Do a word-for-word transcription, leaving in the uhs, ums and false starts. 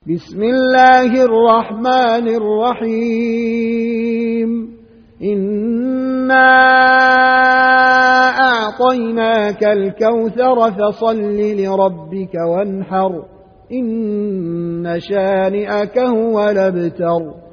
بسم الله الرحمن الرحيم إنا أعطيناك الكوثر فصل لربك وانحر إن شانئك هو الأبتر.